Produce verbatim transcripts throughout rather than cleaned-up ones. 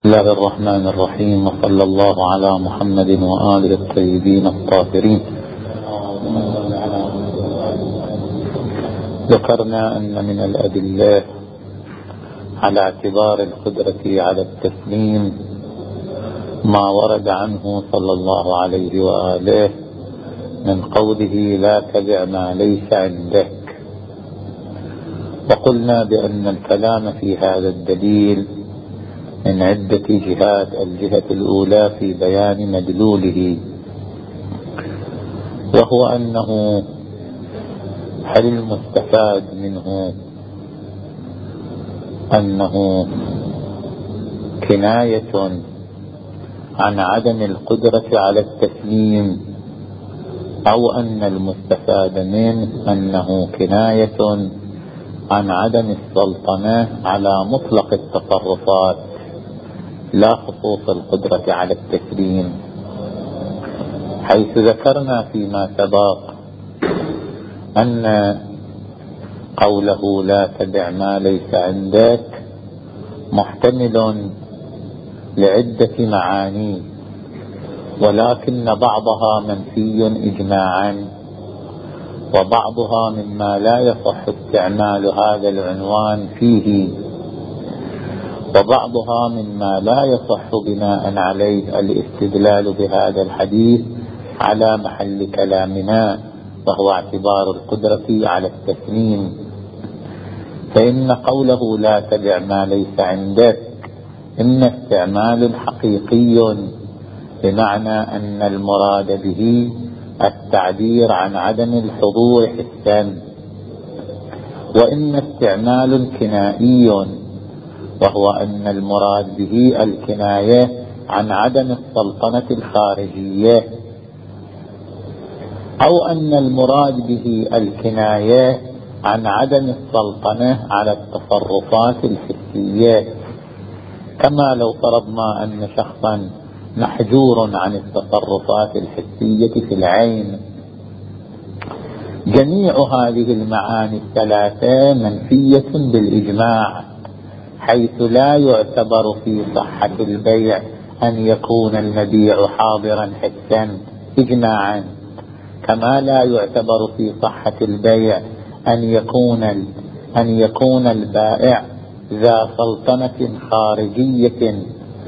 بسم الله الرحمن الرحيم، وصلى الله على محمد وآله الطيبين الطاهرين. ذكرنا أن من الأدلة على اعتبار القدرة على التسليم ما ورد عنه صلى الله عليه وآله من قوله لا تبع ما ليس عندك. وقلنا بأن الكلام في هذا الدليل من عدة جهات. الجهة الأولى في بيان مدلوله، وهو أنه هل المستفاد منه أنه كناية عن عدم القدرة على التسليم، أو أن المستفاد منه أنه كناية عن عدم السلطنة على مطلق التصرفات لا خصوص القدرة على التسليم، حيث ذكرنا فيما سبق أن قوله لا تبع ما ليس عندك محتمل لعدة معاني، ولكن بعضها منفي إجماعا، وبعضها مما لا يصح استعمال هذا العنوان فيه، وبعضها مما لا يصح بناء عليه الاستدلال بهذا الحديث على محل كلامنا، وهو اعتبار القدرة على التسليم. فإن قوله لا تبع ما ليس عندك إما استعمال حقيقي، بمعنى أن المراد به التعبير عن عدم الحضور حسا، وإما استعمال كنائي، وهو أن المراد به الكناية عن عدم السلطنة الخارجية، أو أن المراد به الكناية عن عدم السلطنة على التصرفات الحسية، كما لو فرضنا أن شخصا محجور عن التصرفات الحسية في العين. جميع هذه المعاني الثلاثة منفية بالإجماع، حيث لا يعتبر في صحة البيع أن يكون المبيع حاضرا حسا إجماعا، كما لا يعتبر في صحة البيع أن يكون أن يكون البائع ذا سلطنة خارجية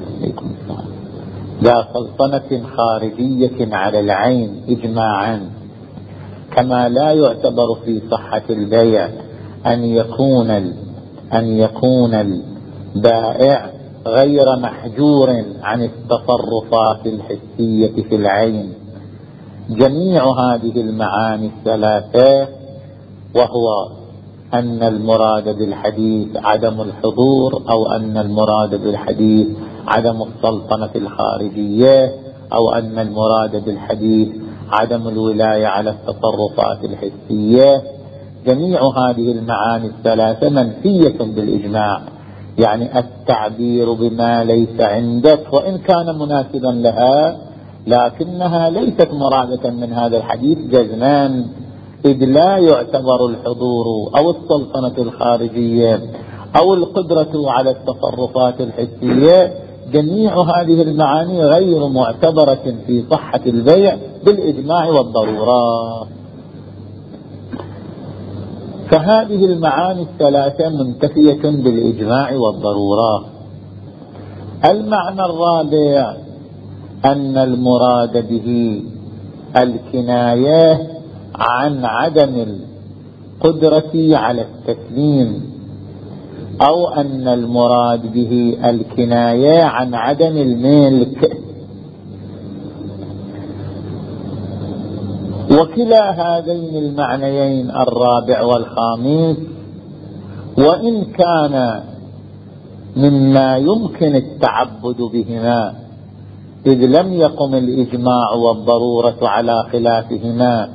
ذا سلطنة خارجية على العين إجماعا، كما لا يعتبر في صحة البيع أن يكون أن يكون البائع غير محجور عن التصرفات الحسية في العين. جميع هذه المعاني الثلاثة، وهو أن المراد بالحديث عدم الحضور، أو أن المراد بالحديث عدم السلطنة الخارجية، أو أن المراد بالحديث عدم الولاية على التصرفات الحسية، جميع هذه المعاني الثلاثة منفية بالإجماع. يعني التعبير بما ليس عندك وإن كان مناسبا لها، لكنها ليست مرادة من هذا الحديث جزمان، إذ لا يعتبر الحضور أو السلطنة الخارجية أو القدرة على التصرفات الحسية. جميع هذه المعاني غير معتبرة في صحة البيع بالإجماع والضرورات. فهذه المعاني الثلاثة منتفية بالإجماع والضرورات. المعنى الرابع أن المراد به الكناية عن عدم القدرة على التسليم، أو أن المراد به الكناية عن عدم الملك. وكلا هذين المعنيين الرابع والخامس وإن كان مما يمكن التعبد بهما، إذ لم يقم الإجماع والضرورة على خلافهما،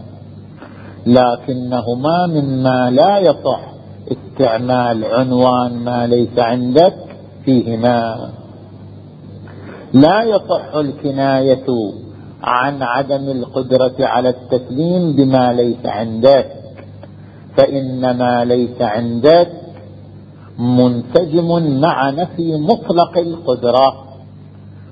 لكنهما مما لا يصح استعمال عنوان ما ليس عندك فيهما. لا يصح الكناية عن عدم القدرة على التسليم بما ليس عندك، فإن ما ليس عندك منسجم مع نفي مطلق القدرة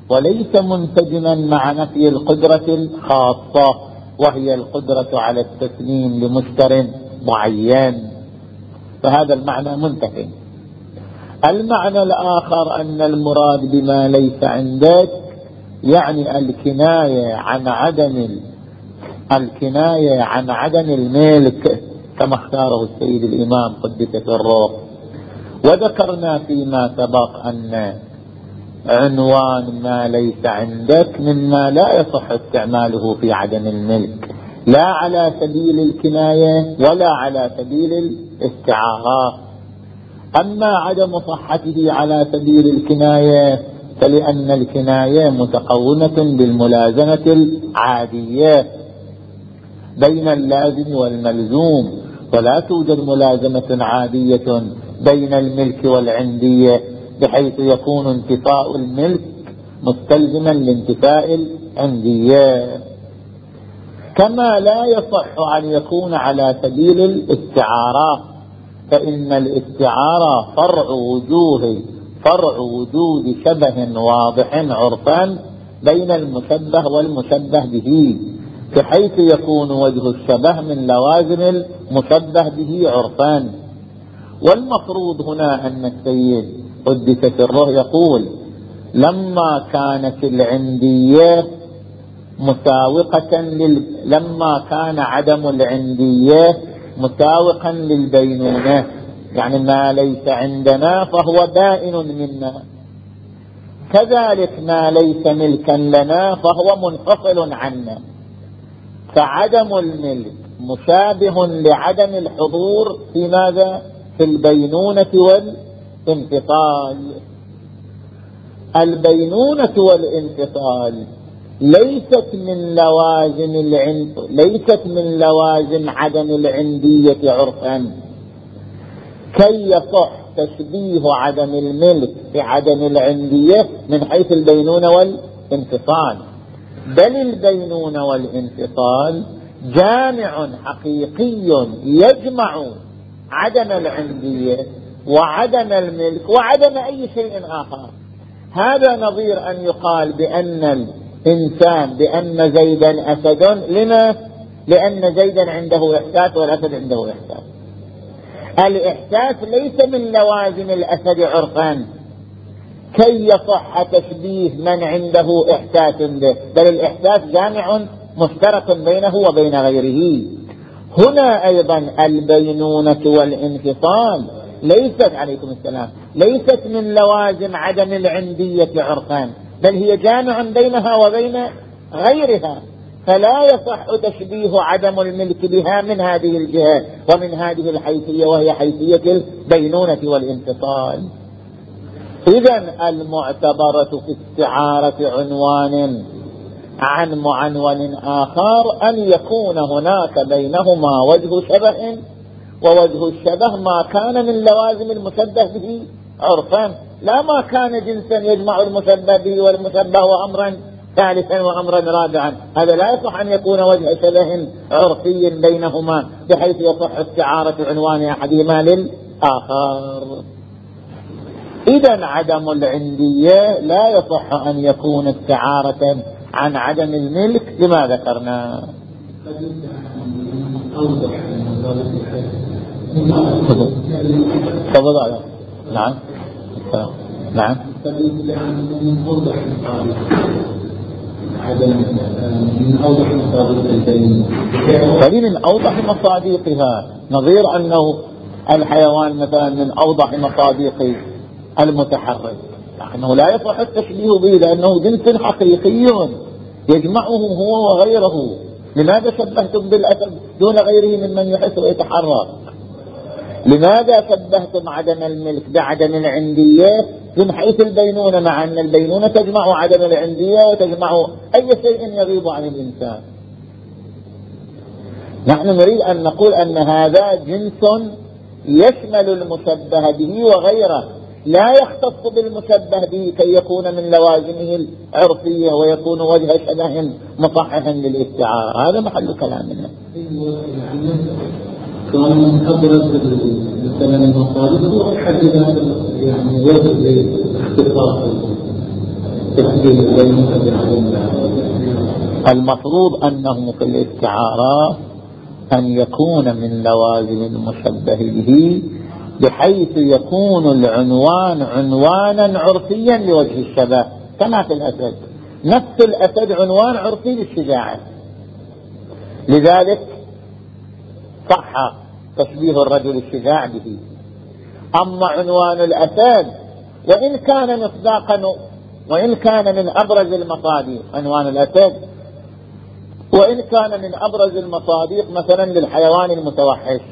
وليس منسجما مع نفي القدرة الخاصة وهي القدرة على التسليم لمشتر معين، فهذا المعنى منتهي. المعنى الآخر أن المراد بما ليس عندك يعني الكناية عن عدم الكناية عن عدم الملك كما اختاره السيد الإمام قدس الروح. وذكرنا فيما سبق أن عنوان ما ليس عندك مما لا يصح استعماله في عدم الملك، لا على سبيل الكناية ولا على سبيل الاستعارة. أما عدم صحته على سبيل الكناية فلأن الكناية متقونة بالملازمة العادية بين اللازم والملزوم، ولا توجد ملازمة عادية بين الملك والعندية بحيث يكون انتفاء الملك مستلزما لانتفاء العندية. كما لا يصح أن يكون على سبيل الاستعارة، فإن الاستعارة فرع وجوه فرع وجود شبه واضح عرفا بين المشبه والمشبه به، بحيث يكون وجه الشبه من لوازم المشبه به عرفا. والمفروض هنا أن السيد قدس سره يقول لما كانت العندية مساوقة لل... لما كان عدم العندية مساوقا للبينونة، يعني ما ليس عندنا فهو بائن منا، كذلك ما ليس ملكا لنا فهو منفصل عنا، فعدم الملك مشابه لعدم الحضور في ماذا؟ في البينونة والانفصال. البينونة والانفصال ليست من لوازم العند... ليست من لوازم عدم العندية عرفا، كي يصح تشبيه عدم الملك بعدم العندية من حيث البينونة والانفصال، بل البينونة والانفصال جامع حقيقي يجمع عدم العندية وعدم الملك وعدم أي شيء آخر. هذا نظير أن يقال بأن الإنسان بأن زيدا أسد، لما؟ لأن زيدا عنده إحساس والأسد عنده إحساس. الإحساس ليس من لوازم الأسد عرفا كي يصح تشبيه من عنده إحساس به، بل الإحساس جامع مشترك بينه وبين غيره. هنا أيضا البينونة والانفصال ليست عليكم السلام ليست من لوازم عدم العندية عرفا، بل هي جامع بينها وبين غيرها، فلا يصح تشبيه عدم الملك بها من هذه الجهة ومن هذه الحيثية وهي حيثية البينونة والانفصال. إذن المعتبرة في استعارة عنوان عن معنون آخر أن يكون هناك بينهما وجه شبه، ووجه الشبه ما كان من لوازم المشبه به عرفا، لا ما كان جنسا يجمع المشبه به والمشبه وأمرا ثالثا وأمرا رابعا. هذا لا يصح أن يكون وجه شبه عرفي بينهما بحيث يصح استعارة عنوان أحدهما للآخر. إذن عدم العندية لا يصح أن يكون استعارة عن عدم الملك لما ذكرنا. تفضل على نعم نعم فلي من أوضح مصادقها، نظير أنه الحيوان مثلا من أوضح مصادق المتحرك، أنه لا يصح التشبيه به لأنه جنس حقيقي يجمعه هو وغيره. لماذا شبهتم بالأسد دون غيره ممن يحس ويتحرك؟ لماذا شبهتم عدم الملك بعدم العندية من حيث البينونة، مع أن البينونة تجمع عدم العندية وتجمع أي شيء يغيب عن الإنسان؟ نحن نريد أن نقول أن هذا جنس يشمل المشبه به وغيره، لا يختص بالمشبه به كي يكون من لوازمه العرفية ويكون وجه شبه مصححا للاستعارة. هذا محل كلامنا. كان من أبرز الكلام المصادق هو حديث يعني وجه الاختصاص، المفروض أنه في الاستعارات أن يكون من لوازم المشبه به بحيث يكون العنوان عنوانا عرفيا لوجه الشبه، كما في الأسد. نفس الأسد عنوان عرفي للشجاعة، لذلك صح تشبيه الرجل الشجاع به. أما عنوان الأسد وإن كان مصداقا، وإن كان من أبرز المصادق، عنوان الأسد وإن كان من أبرز المصادق مثلا للحيوان المتوحش،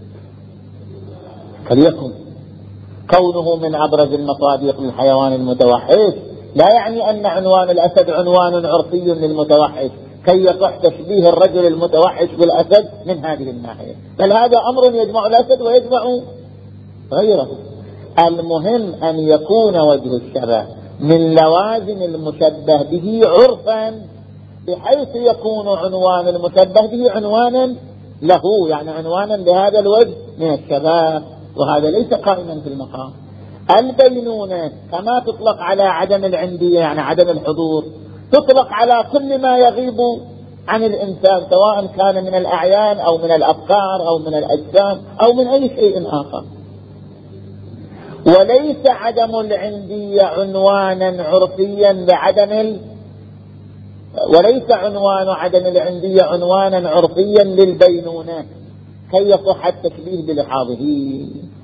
فليكن كونه من أبرز المصادق للحيوان المتوحش لا يعني أن عنوان الأسد عنوان عرفي للمتوحش كي يصح تشبيه الرجل المتوحش بالأسد من هذه الناحية، بل هذا أمر يجمع الأسد ويجمع غيره. المهم أن يكون وجه الشبه من لوازم المشبه به عرفا بحيث يكون عنوان المشبه به عنوانا له، يعني عنوانا لهذا الوجه من الشباب، وهذا ليس قائما في المقام. البينونة كما تطلق على عدم العندية يعني عدم الحضور، تطلق على كل ما يغيب عن الإنسان سواء كان من الأعيان أو من الأفكار أو من الأجسام أو من أي شيء آخر. وليس عدم العندية عنوانا عرفيا لعدم ال... وليس عنوان عدم العندية عنوانا عرفيا للبينونة كي يصح التشبيه بلحاظه.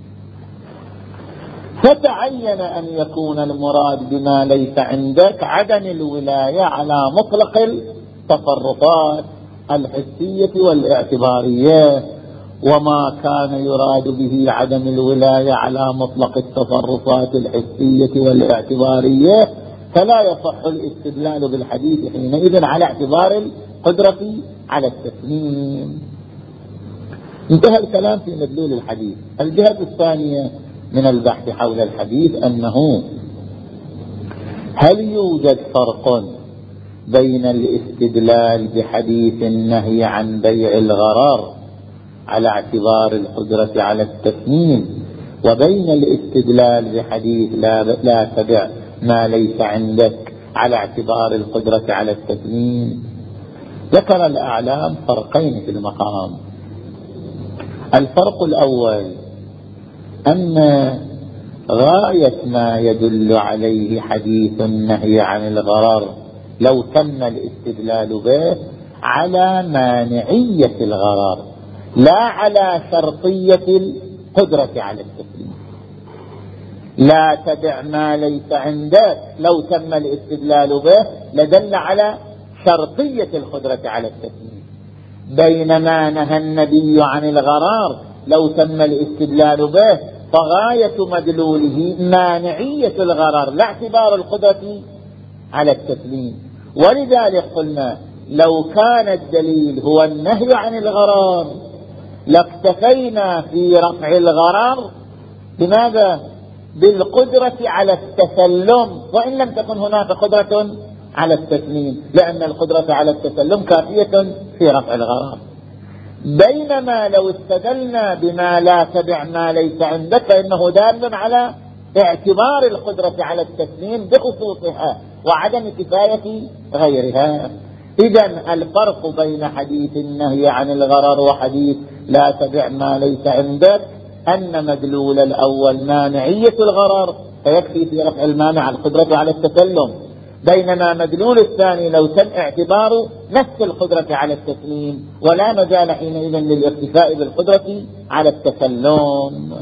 فتعين أن يكون المراد بما ليس عندك عدم الولاية على مطلق التصرفات الحسية والاعتبارية، وما كان يراد به عدم الولاية على مطلق التصرفات الحسية والاعتبارية فلا يصح الاستدلال بالحديث حينئذ على اعتبار القدرة على التسليم. انتهى الكلام في مدلول الحديث. الجهة الثانية من البحث حول الحديث أنه هل يوجد فرق بين الاستدلال بحديث النهي عن بيع الغرر على اعتبار القدرة على التسليم وبين الاستدلال بحديث لا, لا تبع ما ليس عندك على اعتبار القدرة على التسليم؟ ذكر الأعلام فرقين في المقام. الفرق الأول أن غاية ما يدل عليه حديث النهي عن الغرر لو تم الاستدلال به على مانعية الغرر لا على شرطية القدرة على التسليم. لا تبع ما ليس عندك لو تم الاستدلال به لدل على شرطية القدرة على التسليم، بينما نهى النبي عن الغرار لو تم الاستدلال به فغاية مدلوله مانعية الغرر لا اعتبار القدرة على التسليم. ولذلك قلنا لو كان الدليل هو النهي عن الغرار لاكتفينا في رفع الغرر بماذا؟ بالقدرة على التسلم، وإن لم تكن هناك قدرة على التسليم، لأن القدرة على التسلم كافية في رفع الغرر. بينما لو استدلنا بما لا تبع ما ليس عندك فإنه دال على اعتبار القدرة على التسليم بخصوصها وعدم كفاية غيرها. إذن الفرق بين حديث النهي عن الغرر وحديث لا تبع ما ليس عندك أن مدلول الأول مانعية الغرر فيكفي في رفع المانع القدرة على التسلم، بينما مدلول الثاني لو تم اعتباره نفس القدرة على التسليم ولا مجال حينئذ للاكتفاء بالقدرة على التسلم.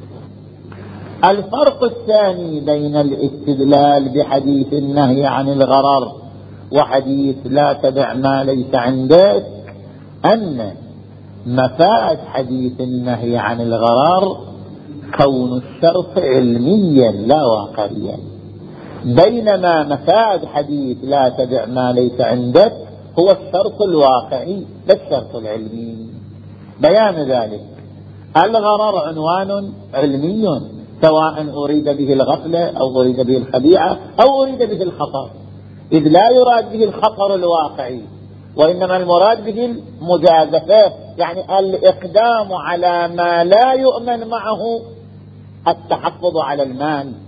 الفرق الثاني بين الاستدلال بحديث النهي عن الغرر وحديث لا تبع ما ليس عندك أن مفاد حديث النهي عن الغرر كون الشرط علميا لا واقعيا، بينما مفاد حديث لا تبع ما ليس عندك هو الشرط الواقعي لا الشرط العلمي. بيان ذلك الغرر عنوان علمي سواء أريد به الغفلة أو أريد به الخديعة أو أريد به الخطر، إذ لا يراد به الخطر الواقعي وإنما المراد به المجازفة، يعني الإقدام على ما لا يؤمن معه التحفظ على المال.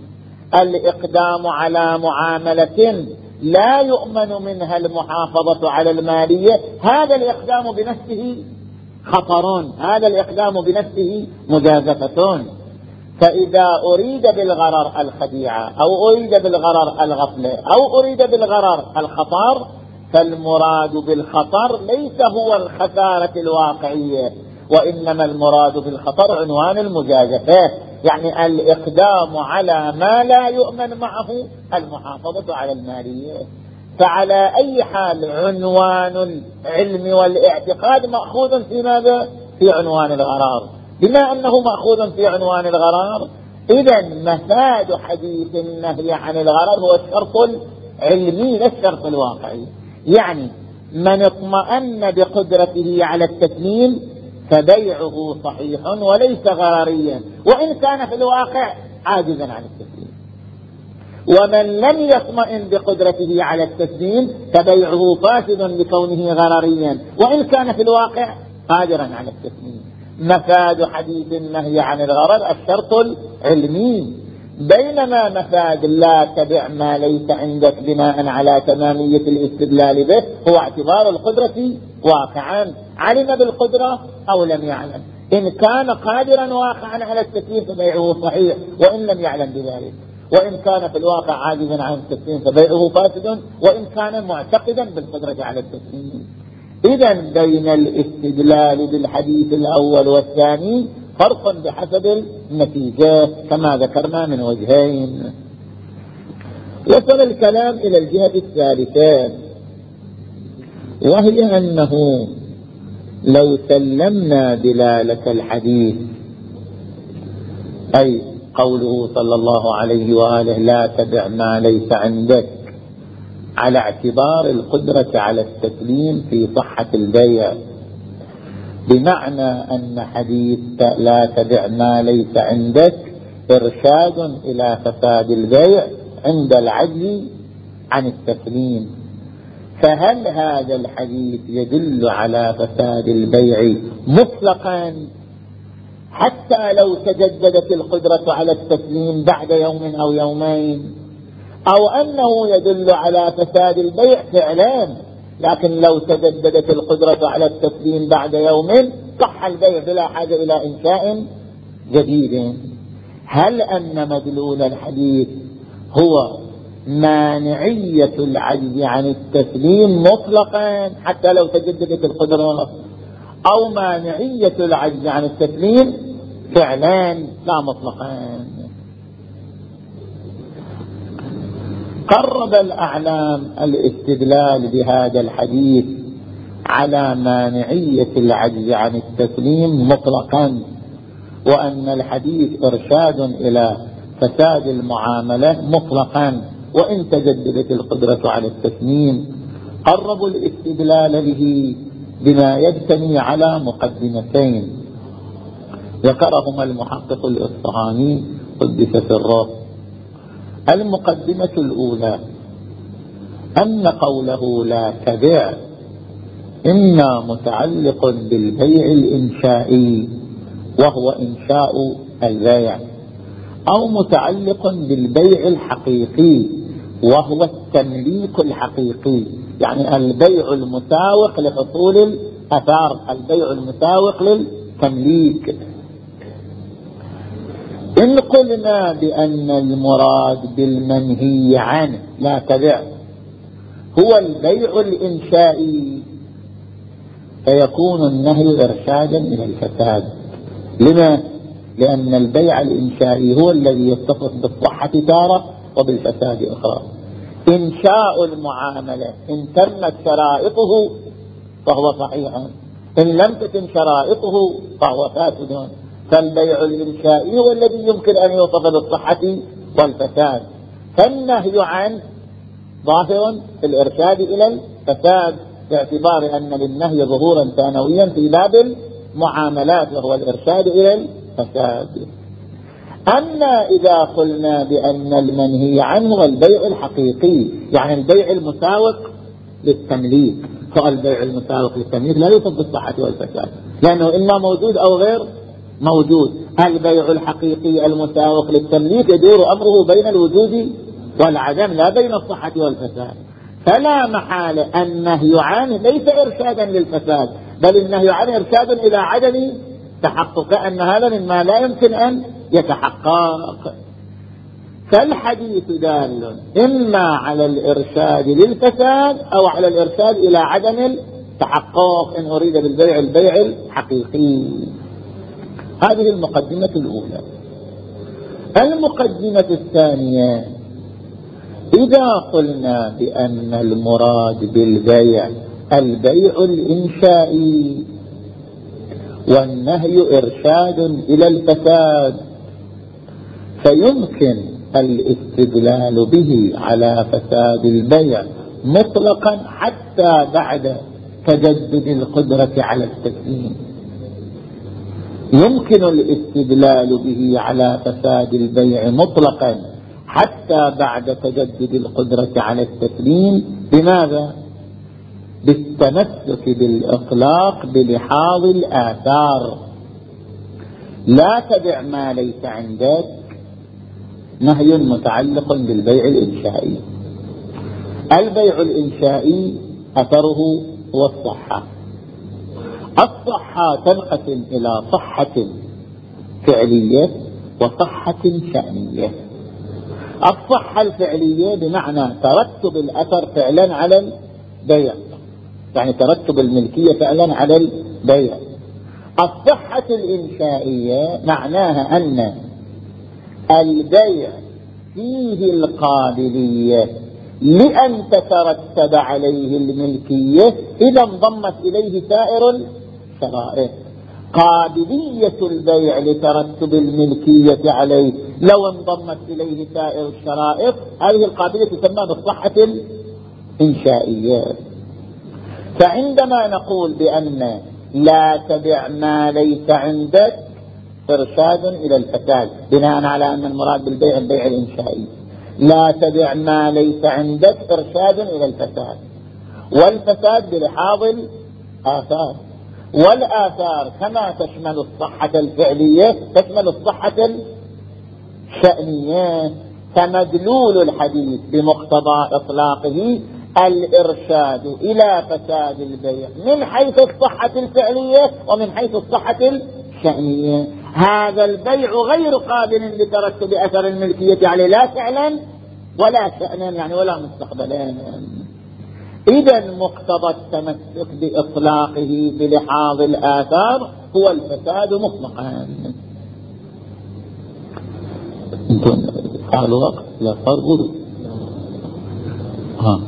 الإقدام على معاملة لا يؤمن منها المحافظة على المالية، هذا الإقدام بنفسه خطر، هذا الإقدام بنفسه مجازفة. فإذا أريد بالغرر الخديعة أو أريد بالغرر الغفلة أو أريد بالغرر الخطر، فالمراد بالخطر ليس هو الخسارة الواقعية، وإنما المراد بالخطر عنوان المجازفة، يعني الإقدام على ما لا يؤمن معه المحافظة على المالية. فعلى أي حال عنوان العلم والاعتقاد مأخوذ في ماذا؟ في عنوان الغرار. بما أنه مأخوذ في عنوان الغرار، إذن مفاد حديث النهي عن الغرر هو الشرط العلمي لا الشرط الواقعي. يعني من اطمأن بقدرته على التسليم فبيعه صحيح وليس غرريا، وإن كان في الواقع عاجزا عن التسليم. ومن لم يطمئن بقدرته على التسليم فبيعه فاسد لكونه غرريا، وإن كان في الواقع قادرا على التسليم. مفاد حديث النهي عن الغرر الشرط العلمي، بينما مفاد لا تبع ما ليس عندك بناء على تمامية الاستدلال به هو اعتبار القدرة واقعا، علم بالقدرة أو لم يعلم. إن كان قادرا واقعا على التسليم فبيعه صحيح وإن لم يعلم بذلك، وإن كان في الواقع عاجزا عن التسليم فبيعه فاسد وإن كان معتقدا بالقدرة على التسليم. إذن بين الاستدلال بالحديث الأول والثاني فرق بحسب النتيجة كما ذكرنا من وجهين. وصل الكلام إلى الجهة الثالثة، وهي أنه لو سلمنا دلالة الحديث، أي قوله صلى الله عليه وآله لا تبع ما ليس عندك، على اعتبار القدرة على التسليم في صحة البيع، بمعنى أن حديث لا تبع ما ليس عندك إرشاد إلى فساد البيع عند العجز عن التسليم، فهل هذا الحديث يدل على فساد البيع مطلقا حتى لو تجددت القدرة على التسليم بعد يوم أو يومين، أو أنه يدل على فساد البيع فعلا لكن لو تجددت القدرة على التسليم بعد يوم صح البيع بلا حاجة إلى إنشاء جديد؟ هل أن مدلول الحديث هو مانعية العجز عن التسليم مطلقا حتى لو تجددت القدرة، أو مانعية العجز عن التسليم فعلا لا مطلقا؟ قرب الأعلام الاستدلال بهذا الحديث على مانعية العجز عن التسليم مطلقا، وأن الحديث إرشاد إلى فساد المعاملة مطلقا وإن تجددت القدرة على التسليم. قربوا الاستدلال به بما يبتني على مقدمتين ذكرهما المحقق الإصفهاني قدس سره. المقدمة الأولى أن قوله لا تبع إما متعلق بالبيع الإنشائي وهو إنشاء البيع، أو متعلق بالبيع الحقيقي وهو التمليك الحقيقي، يعني البيع المساوق لحصول الأثار، البيع المساوق للتمليك. إن قلنا بأن المراد بالمنهي عنه لا تبع هو البيع الإنشائي فيكون النهي إرشادا إلى الفساد. لما؟ لأن البيع الإنشائي هو الذي يتصف بالصحة تارة وبالفساد أخرى. إنشاء المعاملة إن تمت شرائطه فهو صحيح، إن لم تتم شرائطه فهو فاسد. فالبيع الإنشائي هو الذي يمكن أن يوصف بالصحة والفساد، فالنهي عنه ظاهر في الإرشاد إلى الفساد باعتبار أن للنهي ظهورا ثانويا في باب المعاملات وهو الإرشاد إلى الفساد. أما إذا قلنا بأن المنهي عنه هو البيع الحقيقي، يعني البيع المساوق للتمليك، فالبيع المساوق للتمليك لا يوصف بالصحة والفساد لأنه إما موجود أو غير موجود. البيع الحقيقي المساوق للتمليك يدور أمره بين الوجود والعدم لا بين الصحة والفساد. فلا محالة النهي عنه ليس إرشادا للفساد، بل النهي عنه إرشاد إلى عدم تحقق، أن هذا مما لا يمكن أن يتحقق. فالحديث دال إما على الإرشاد للفساد أو على الإرشاد إلى عدم التحقق إن أريد بالبيع البيع الحقيقي. هذه المقدمة الأولى. المقدمة الثانية: إذا قلنا بأن المراد بالبيع البيع الإنشائي والنهي إرشاد إلى الفساد، فيمكن الاستدلال به على فساد البيع مطلقا حتى بعد تجدد القدرة على التسليم. يمكن الاستدلال به على فساد البيع مطلقا حتى بعد تجدد القدرة على التسليم. بماذا؟ بالتمسك بالإطلاق بلحاظ الآثار. لا تبع ما ليس عندك، نهي متعلق بالبيع الإنشائي. البيع الإنشائي أثره هو الصحة. الصحة تنقسم إلى صحة فعلية وصحة شأنية. الصحة الفعلية بمعنى ترتب الأثر فعلا على البيع، يعني ترتب الملكية فعلا على البيع. الصحة الإنشائية معناها أن البيع فيه القابلية لأن تترتب عليه الملكية إذا انضمت إليه سائر الشرائط. قابلية البيع لترتب الملكية عليه لو انضمت إليه سائر الشرائط، هذه القابلية تسمى بالصحة الإنشائية. فعندما نقول بأن لا تبع ما ليس عندك إرشاد إلى الفساد، بناء على أن المراد بالبيع البيع الإنشائي. لا تبع ما ليس عندك إرشاد إلى الفساد، والفساد بلحاظ الآثار، والآثار كما تشمل الصحة الفعلية تشمل الصحة الشأنية. فمدلول الحديث بمقتضى إطلاقه الإرشاد إلى فساد البيع من حيث الصحة الفعلية ومن حيث الصحة الشأنية. هذا البيع غير قابل لترتب أثر الملكية عليه لا فعلا ولا شأنا، يعني ولا مستقبلا. إذا مقتضى التمسك بإطلاقه بلحاظ الآثار هو الفساد مطلقا. انتم قالوا وقت لا فرق. ها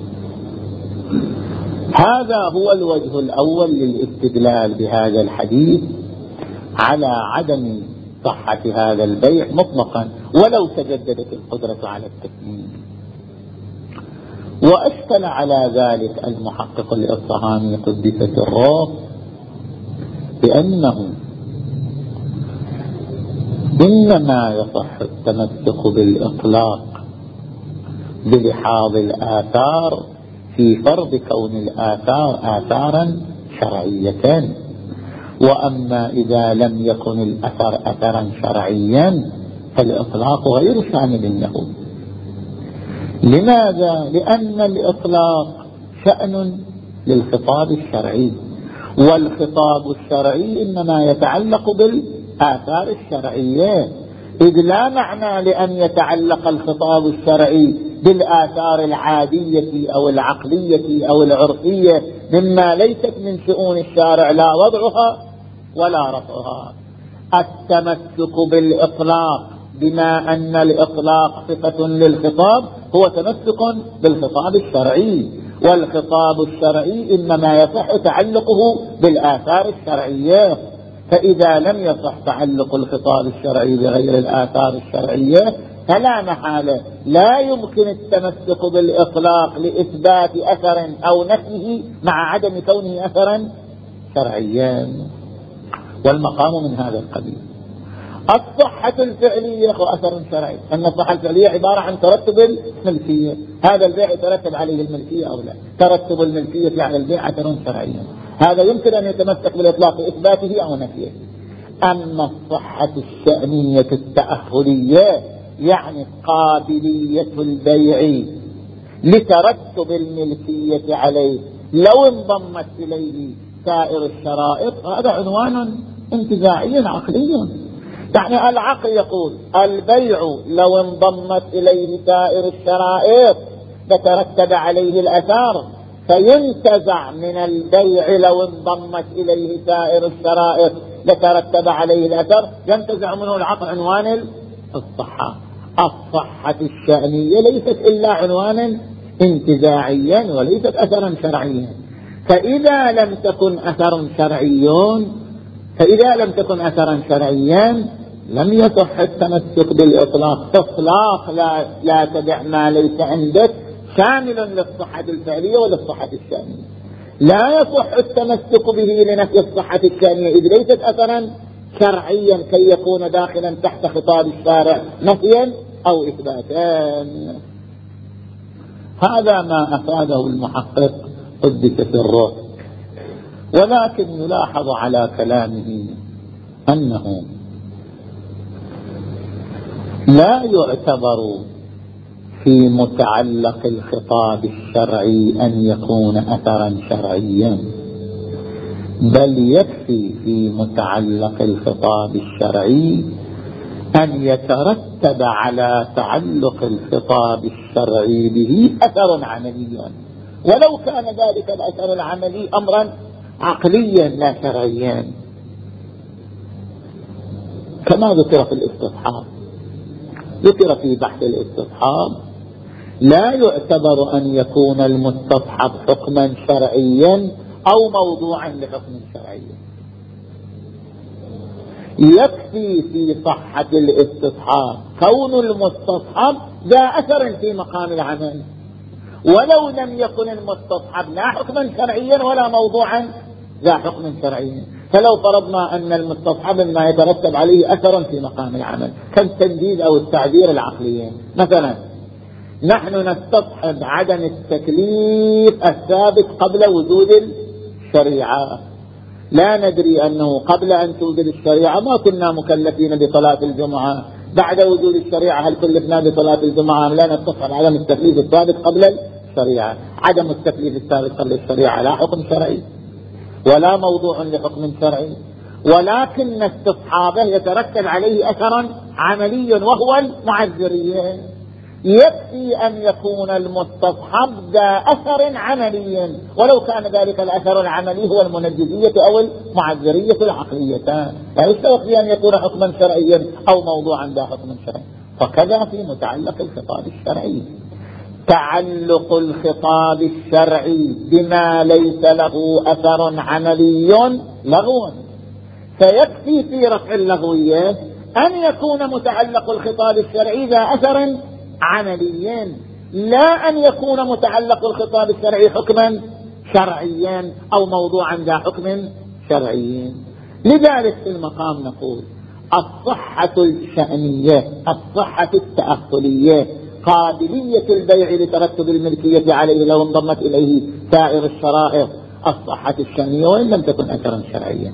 هذا هو الوجه الأول للاستدلال بهذا الحديث على عدم صحة هذا البيع مطلقا ولو تجددت القدرة على التسليم. وأشكل على ذلك المحقق الإصفهاني قدس سره بأنه إنما يصح التمسك بالإطلاق بلحاظ الآثار في فرض كون الآثار آثارا شرعية، وأما إذا لم يكن الأثر أثرا شرعيا فالإطلاق غير شامل له. لماذا؟ لأن الإطلاق شأن للخطاب الشرعي، والخطاب الشرعي إنما يتعلق بالآثار الشرعية، إذ لا معنى لأن يتعلق الخطاب الشرعي بالآثار العادية أو العقلية أو العرفية مما ليست من شؤون الشارع لا وضعها ولا رفعها. التمسك بالإطلاق بما أن الإطلاق صفة للخطاب هو تمسك بالخطاب الشرعي، والخطاب الشرعي إنما يصح تعلقه بالآثار الشرعية. فإذا لم يصح تعلق الخطاب الشرعي بغير الآثار الشرعية فلا محالة لا يمكن التمسك بالإطلاق لإثبات أثر أو نفيه مع عدم كونه أثرا شرعيا، والمقام من هذا القبيل. الصحة الفعلية هو أثر شرعي، أن الصحة الفعلية عبارة عن ترتب الملكية، هذا البيع يترتب عليه الملكية أو لا، ترتب الملكية على البيع أثر شرعي، هذا يمكن أن يتمسك بالإطلاق إثباته أو نفيه. أما الصحة الشأنية التأهلية يعني قابلية البيع لترتب الملكية عليه لو انضمت إليه سائر الشرائط، هذا عنوان انتزاعي عقلي. يعني العقل يقول البيع لو انضمت إليه سائر الشرائط لترتب عليه الأثر، فينتزع من البيع لو انضمت إليه سائر الشرائط لترتب عليه الأثر، ينتزع منه العقل عنوان الصحة. الصحة الشأنية ليست إلا عنوانا انتزاعيا وليست أثرا شرعيا، فإذا لم تكن أثرا شرعيا فإذا لم تكن أثرا شرعيا لم يصح التمسك بالإطلاق. إطلاق لا, لا تدع ما ليس عندك شامل للصحة الفعلية وللصحة الشأنية، لا يصح التمسك به لنفي الصحة الشأنية إذ ليست أثرا شرعيا كي يكون داخلا تحت خطاب الشارع نفيا أو إثباتا. هذا ما أفاده المحقق قدس سره، ولكن يلاحظ على كلامه أنه لا يعتبر في متعلق الخطاب الشرعي أن يكون أثرا شرعيا، بل يكفي في متعلق الخطاب الشرعي أن يترتب على تعلق الخطاب الشرعي به أثر عملي، ولو كان ذلك الأثر العملي أمرا عقليا لا شرعيا، كما ذكر في الاستصحاب. ذكر في بحث الاستصحاب لا يعتبر أن يكون المستصحب حكما شرعيا أو موضوعا لحكم شرعي، يكفي في صحة الاستصحاب كون المستصحب ذا أثر في مقام العمل، ولو لم يكن المستصحب لا حكما شرعيا ولا موضوعا ذا حكم شرعي. فلو فرضنا أن المستصحب ما يترتب عليه أثر في مقام العمل كالتنجيز أو التعبير العقليين، مثلا نحن نستصحب عدم التكليف الثابت قبل وجود الشريعة، لا ندري أنه قبل أن توجد الشريعة ما كنا مكلفين بصلاة الجمعة، بعد وجود الشريعة هل كلفنا بصلاة الجمعة؟ لا نستصحب عدم التكليف الثابت قبل الشريعة. عدم التكليف الثابت قبل الشريعة لا حكم شرعي ولا موضوع لحكم شرعي، ولكن استصحابه يترتب عليه أثرا عملي وهو المعذرية. يكفي أن يكون المستصحب ذا أثر عملي ولو كان ذلك الأثر العملي هو المنجزية أو المعذرية العقليتان، لا يكفي أن يكون حكما شرعيا أو موضوعا ذا حكم شرعي. فكذا في متعلق الخطاب الشرعي، تعلق الخطاب الشرعي بما ليس له أثر عملي لغو، فيكفي في رفع اللغوية أن يكون متعلق الخطاب الشرعي ذا أثر عمليا، لا أن يكون متعلق الخطاب الشرعي حكما شرعيا أو موضوعا ذا حكم شرعي. لذلك في المقام نقول الصحة الشأنية، الصحة التأهلية، قابلية البيع لترتب الملكية عليه لو انضمت إليه سائر الشرائط، الصحة الشأنية وإن لم تكن أثرا شرعيا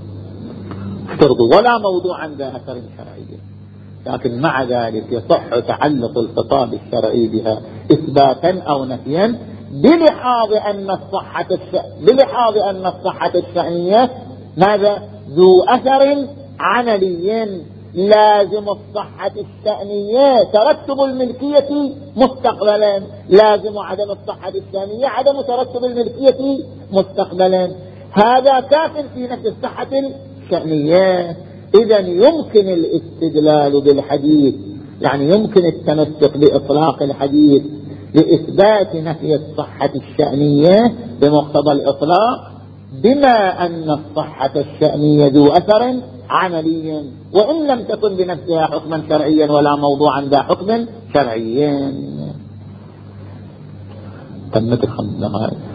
افترضوا ولا موضوعا ذا أثر شرعي، لكن مع ذلك يصح تعلق الخطاب الشرعي بها إثباتا أو نفيا بلحاظ أن الصحة الش... بلحاظ أن الصحة الشأنية ماذا؟ ذو أثر عملي. لازم الصحة الشأنية ترتب الملكية مستقبلا، لازم عدم الصحة الشأنية عدم ترتب الملكية مستقبلا. هذا كاف في نفس الصحة الشأنية. إذا يمكن الاستدلال بالحديث، يعني يمكن التمسك بإطلاق الحديث لإثبات نفي الصحة الشأنية بمقتضى الإطلاق بما أن الصحة الشأنية ذو أثر عملي وإن لم تكن بنفسها حكما شرعيا ولا موضوعا ذا حكم شرعي. تمت الخمس دقائق.